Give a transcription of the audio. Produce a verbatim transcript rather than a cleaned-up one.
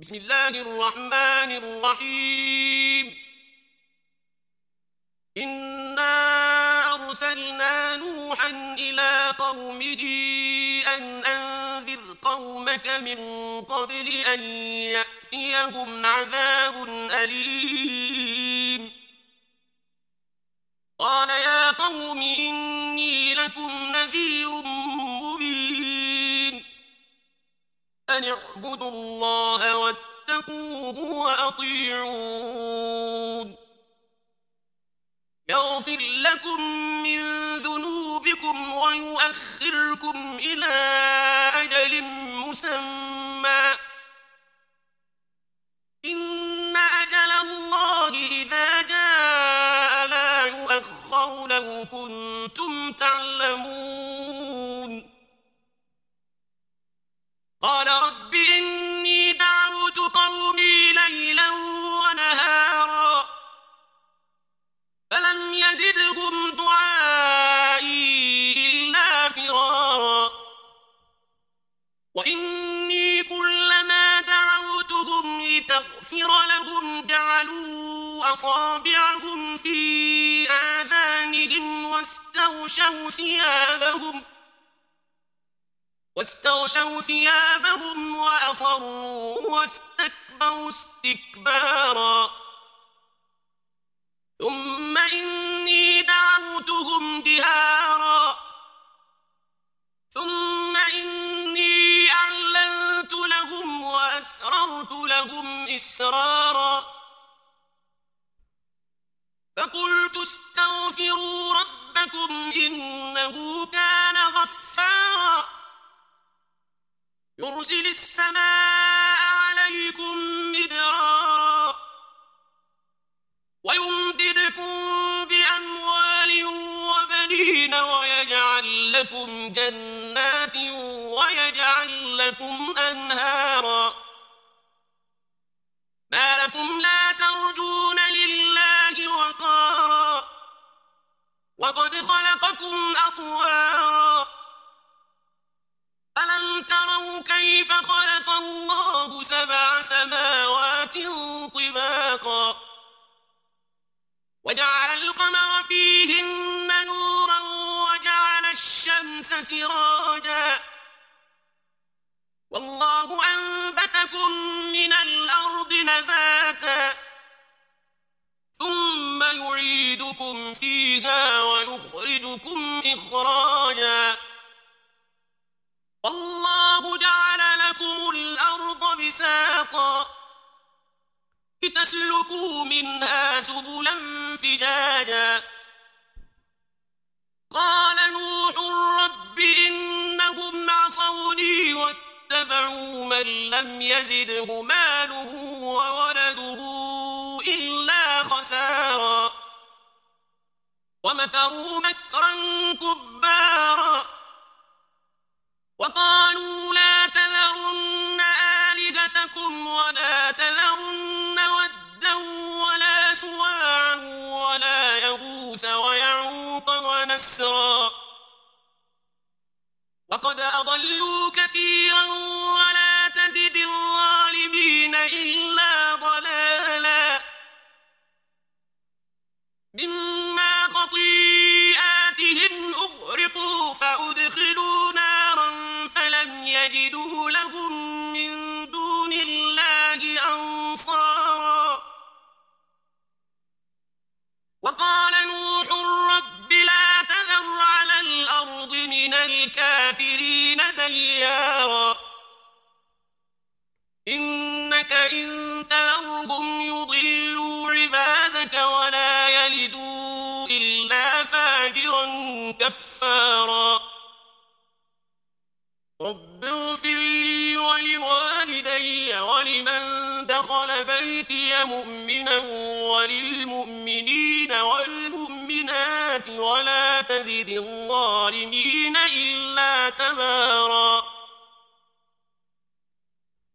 بسم الله الرحمن الرحيم إنا أرسلنا نوحا إلى قومه أن أنذر قومك من قبل أن يأتيهم عذاب أليم قال يا قوم إني لكم نذير مبين أن اعبدوا الله واتقوه وأطيعون يغفر لكم من ذنوبكم ويؤخركم إلى أجل مسمى إن أجل الله إذا جاء لا يؤخر لو كنتم تعلمون قال رب إني دعوت قومي ليلا ونهارا فلم يزدهم دعائي إلا فرارا وإني كلما دعوتهم لتغفر لهم جعلوا أصابعهم في آذانهم واستغشوا ثيابهم واستغشوا ثيابهم وأصروا واستكبروا استكبارا ثم إني دعوتهم جهارا ثم إني أعلنت لهم وأسررت لهم إسرارا فقلت استغفروا ربكم إنه كان غفارا يرسل السماء عليكم مدرارا ويمددكم بأموال وبنين ويجعل لكم جنات ويجعل لكم أنهارا ما لكم لا ترجون لله وقارا وقد خلقكم أطوارا ألم تروا كيف خلق الله سبع سماوات طباقا وجعل القمر فيهن نورا وجعل الشمس سراجا والله أنبتكم من الأرض نباتا ثم يعيدكم فيها ويخرجكم إخراجا والله جعل لكم الأرض بساطا لتسلكوا منها سبلا فجاجا قال نوح رب إنهم عصوني واتبعوا من لم يزده ماله وولده إلا خسارا ومكروا مكرا كبارا وقالوا لا تذرن آلهتكم ولا تذرن ودا ولا سواعا ولا يغوث ويعوق ونسرا وقد أضلوا كثيرا ولا تزد الظالمين إلا ضلالا مما خطيئاتهم أغرقوا فأدخلوا نارا فلم يجدوا لهم من دون الله أنصارا وقال نوح رب لا تذر على الأرض من الكافرين ديارا إنك إن تذرهم يضلوا عبادك ولا يلدوا إلا فاجرا كفارا رب اغفر لي ولوالدي ولمن دخل بيتي مؤمنا وللمؤمنين والمؤمنات ولا تزد الظالمين إلا تبارا